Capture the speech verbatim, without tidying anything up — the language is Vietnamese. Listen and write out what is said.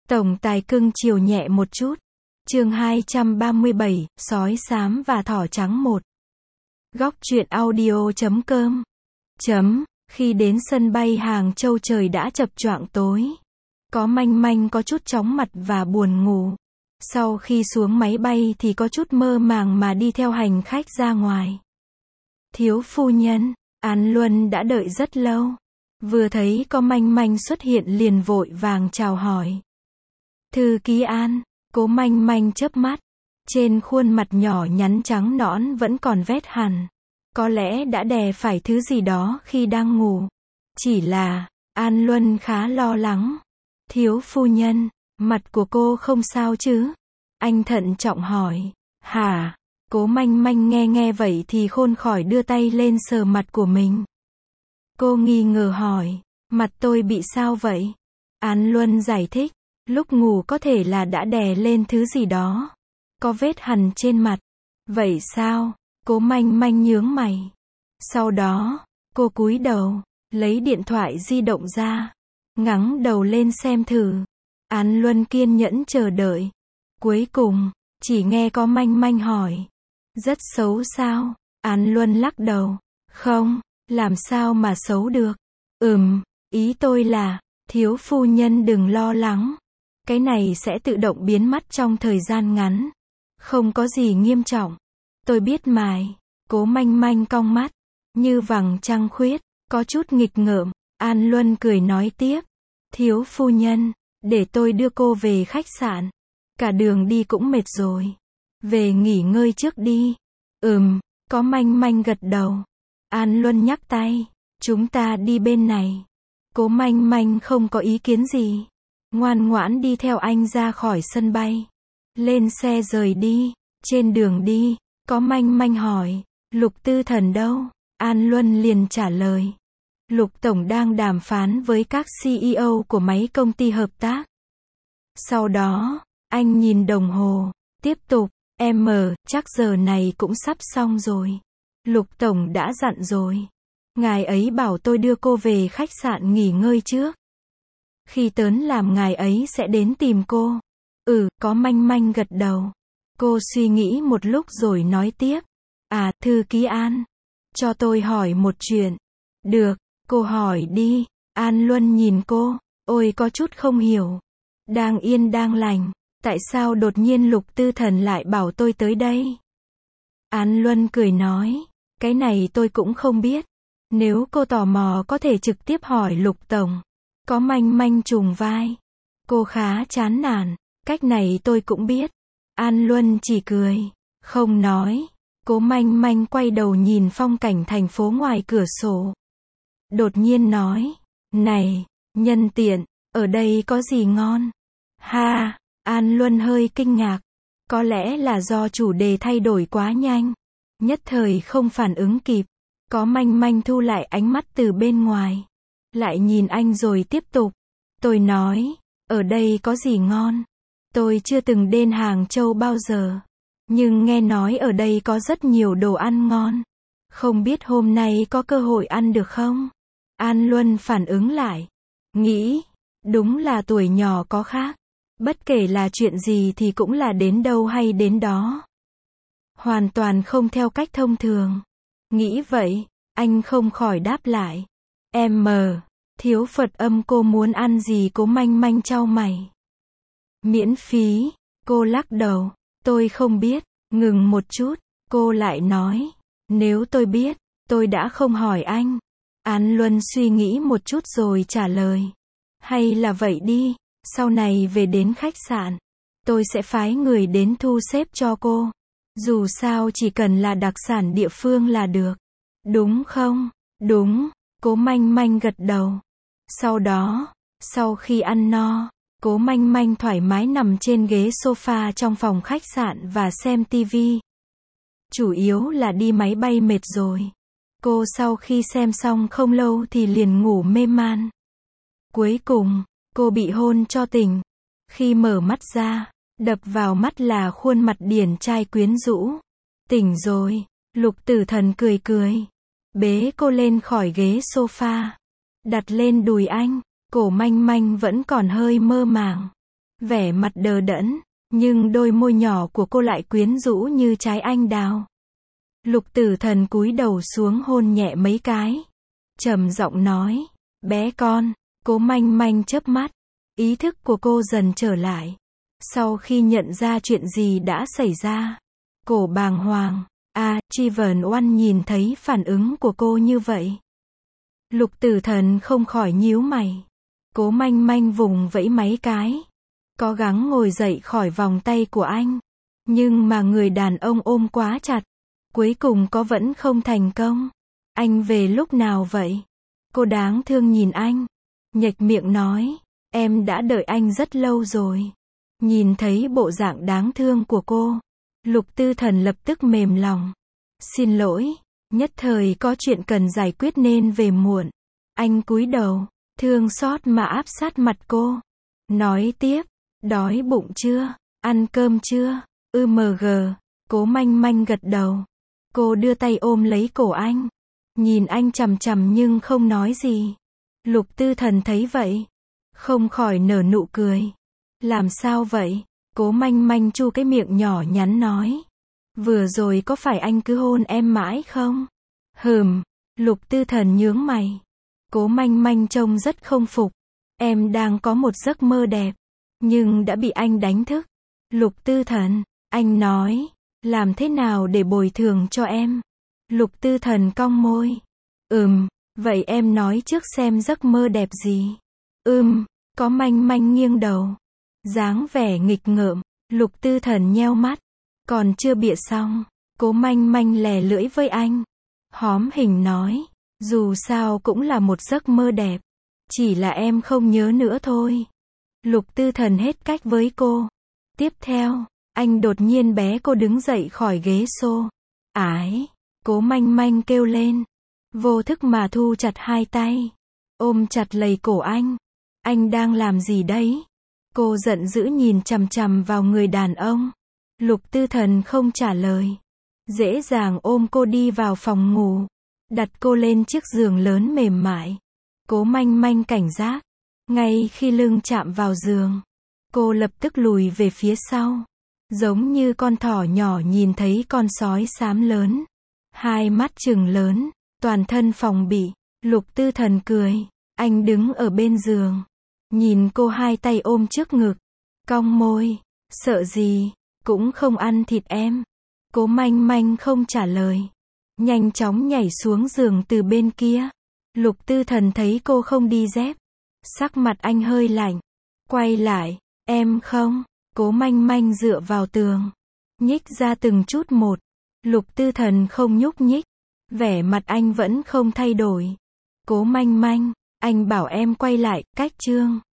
Tổng tài cưng chiều nhẹ một chút. Chương hai trăm ba mươi bảy, sói xám và thỏ trắng một. Góc truyện audio chấm com. Chấm, khi đến sân bay Hàng Châu trời đã chập choạng tối. Có manh manh có chút chóng mặt và buồn ngủ. Sau khi xuống máy bay thì có chút mơ màng mà đi theo hành khách ra ngoài. Thiếu phu nhân, An Luân đã đợi rất lâu. Vừa thấy có manh manh xuất hiện liền vội vàng chào hỏi. Thư ký An, Cố manh manh chớp mắt. Trên khuôn mặt nhỏ nhắn trắng nõn vẫn còn vết hằn. Có lẽ đã đè phải thứ gì đó khi đang ngủ. Chỉ là, An Luân khá lo lắng. Thiếu phu nhân, mặt của cô không sao chứ? Anh thận trọng hỏi. Hả? Cố manh manh nghe nghe vậy thì khôn khỏi đưa tay lên sờ mặt của mình. Cô nghi ngờ hỏi. Mặt tôi bị sao vậy? An Luân giải thích. Lúc ngủ có thể là đã đè lên thứ gì đó. Có vết hằn trên mặt. Vậy sao? Cố manh manh nhướng mày. Sau đó, cô cúi đầu, lấy điện thoại di động ra. Ngẩng đầu lên xem thử. An Luân kiên nhẫn chờ đợi. Cuối cùng, chỉ nghe có manh manh hỏi. Rất xấu sao? An Luân lắc đầu. Không, làm sao mà xấu được? Ừm, ý tôi là, thiếu phu nhân đừng lo lắng. Cái này sẽ tự động biến mất trong thời gian ngắn. Không có gì nghiêm trọng. Tôi biết mài. Cố manh manh cong mắt. Như vầng trăng khuyết. Có chút nghịch ngợm. An Luân cười nói tiếp. Thiếu phu nhân. Để tôi đưa cô về khách sạn. Cả đường đi cũng mệt rồi. Về nghỉ ngơi trước đi. Ừm. Có manh manh gật đầu. An Luân nhắc tay. Chúng ta đi bên này. Cố manh manh không có ý kiến gì. Ngoan ngoãn đi theo anh ra khỏi sân bay. Lên xe rời đi. Trên đường đi, có manh manh hỏi. Lục Tư Thần đâu? An Luân liền trả lời. Lục Tổng đang đàm phán với các xê e ô của mấy công ty hợp tác. Sau đó, anh nhìn đồng hồ. Tiếp tục, em mờ, chắc giờ này cũng sắp xong rồi. Lục Tổng đã dặn rồi. Ngài ấy bảo tôi đưa cô về khách sạn nghỉ ngơi trước. Khi tớn làm ngài ấy sẽ đến tìm cô. Ừ, có manh manh gật đầu. Cô suy nghĩ một lúc rồi nói tiếp. À, thư ký An. Cho tôi hỏi một chuyện. Được, cô hỏi đi. An Luân nhìn cô. Ôi có chút không hiểu. Đang yên đang lành. Tại sao đột nhiên Lục Tư Thần lại bảo tôi tới đây? An Luân cười nói. Cái này tôi cũng không biết. Nếu cô tò mò có thể trực tiếp hỏi Lục Tổng. Có manh manh trùng vai. Cô khá chán nản. Cách này tôi cũng biết. An Luân chỉ cười. Không nói. Cố manh manh quay đầu nhìn phong cảnh thành phố ngoài cửa sổ. Đột nhiên nói. Này, nhân tiện, ở đây có gì ngon? Ha, An Luân hơi kinh ngạc. Có lẽ là do chủ đề thay đổi quá nhanh. Nhất thời không phản ứng kịp. Có manh manh thu lại ánh mắt từ bên ngoài. Lại nhìn anh rồi tiếp tục. Tôi nói, ở đây có gì ngon? Tôi chưa từng đến Hàng Châu bao giờ. Nhưng nghe nói ở đây có rất nhiều đồ ăn ngon. Không biết hôm nay có cơ hội ăn được không? An Luân phản ứng lại. Nghĩ, đúng là tuổi nhỏ có khác. Bất kể là chuyện gì thì cũng là đến đâu hay đến đó. Hoàn toàn không theo cách thông thường. Nghĩ vậy, anh không khỏi đáp lại. Em mờ. Thiếu Phật âm cô muốn ăn gì? Cố manh manh chau mày. Miễn phí. Cô lắc đầu. Tôi không biết. Ngừng một chút. Cô lại nói. Nếu tôi biết, tôi đã không hỏi anh. An Luân suy nghĩ một chút rồi trả lời. Hay là vậy đi. Sau này về đến khách sạn. Tôi sẽ phái người đến thu xếp cho cô. Dù sao chỉ cần là đặc sản địa phương là được. Đúng không? Đúng. Cố manh manh gật đầu. Sau đó, sau khi ăn no, Cố manh manh thoải mái nằm trên ghế sofa trong phòng khách sạn và xem tivi. Chủ yếu là đi máy bay mệt rồi. Cô sau khi xem xong không lâu thì liền ngủ mê man. Cuối cùng, cô bị hôn cho tỉnh. Khi mở mắt ra, đập vào mắt là khuôn mặt điển trai quyến rũ. Tỉnh rồi, Lục Tử Thần cười cười. Bế cô lên khỏi ghế sofa. Đặt lên đùi anh. Cổ manh manh vẫn còn hơi mơ màng. Vẻ mặt đờ đẫn, nhưng đôi môi nhỏ của cô lại quyến rũ như trái anh đào. Lục Tử Thần cúi đầu xuống hôn nhẹ mấy cái. Trầm giọng nói, bé con. Cố Manh Manh chớp mắt. Ý thức của cô dần trở lại. Sau khi nhận ra chuyện gì đã xảy ra, cổ bàng hoàng. À, Tri Vẩn Oan nhìn thấy phản ứng của cô như vậy. Lục Tử Thần không khỏi nhíu mày. Cố Manh Manh vùng vẫy mấy cái, cố gắng ngồi dậy khỏi vòng tay của anh. Nhưng mà người đàn ông ôm quá chặt. Cuối cùng có vẫn không thành công. Anh về lúc nào vậy? Cô đáng thương nhìn anh. Nhếch miệng nói, em đã đợi anh rất lâu rồi. Nhìn thấy bộ dạng đáng thương của cô, Lục Tư Thần lập tức mềm lòng. Xin lỗi, nhất thời có chuyện cần giải quyết nên về muộn. Anh cúi đầu, thương xót mà áp sát mặt cô. Nói tiếp, đói bụng chưa? Ăn cơm chưa? ư em giê, Cố Manh Manh gật đầu. Cô đưa tay ôm lấy cổ anh. Nhìn anh chằm chằm nhưng không nói gì. Lục Tư Thần thấy vậy, không khỏi nở nụ cười. Làm sao vậy? Cố Manh Manh chu cái miệng nhỏ nhắn nói. Vừa rồi có phải anh cứ hôn em mãi không? Hừm, Lục Tư Thần nhướng mày. Cố Manh Manh trông rất không phục. Em đang có một giấc mơ đẹp, nhưng đã bị anh đánh thức. Lục Tư Thần, anh nói, làm thế nào để bồi thường cho em? Lục Tư Thần cong môi. Ừm, vậy em nói trước xem giấc mơ đẹp gì? Ừm, Có Manh Manh nghiêng đầu. Dáng vẻ nghịch ngợm. Lục Tư Thần nheo mắt. Còn chưa bịa xong, Cố Manh Manh lè lưỡi với anh. Hóm hình nói, dù sao cũng là một giấc mơ đẹp. Chỉ là em không nhớ nữa thôi. Lục Tư Thần hết cách với cô. Tiếp theo, anh đột nhiên bé cô đứng dậy khỏi ghế xô. Ái, Cố Manh Manh kêu lên. Vô thức mà thu chặt hai tay, ôm chặt lấy cổ anh. Anh đang làm gì đấy? Cô giận dữ nhìn chằm chằm vào người đàn ông. Lục Tư Thần không trả lời. Dễ dàng ôm cô đi vào phòng ngủ. Đặt cô lên chiếc giường lớn mềm mại. Cố Manh Manh cảnh giác. Ngay khi lưng chạm vào giường, cô lập tức lùi về phía sau. Giống như con thỏ nhỏ nhìn thấy con sói xám lớn. Hai mắt trừng lớn, toàn thân phòng bị. Lục Tư Thần cười. Anh đứng ở bên giường, nhìn cô hai tay ôm trước ngực. Cong môi. Sợ gì? Cũng không ăn thịt em. Cố Manh Manh không trả lời. Nhanh chóng nhảy xuống giường từ bên kia. Lục Tư Thần thấy cô không đi dép. Sắc mặt anh hơi lạnh. Quay lại. Em không. Cố Manh Manh dựa vào tường, nhích ra từng chút một. Lục Tư Thần không nhúc nhích. Vẻ mặt anh vẫn không thay đổi. Cố Manh Manh, anh bảo em quay lại, cách chương.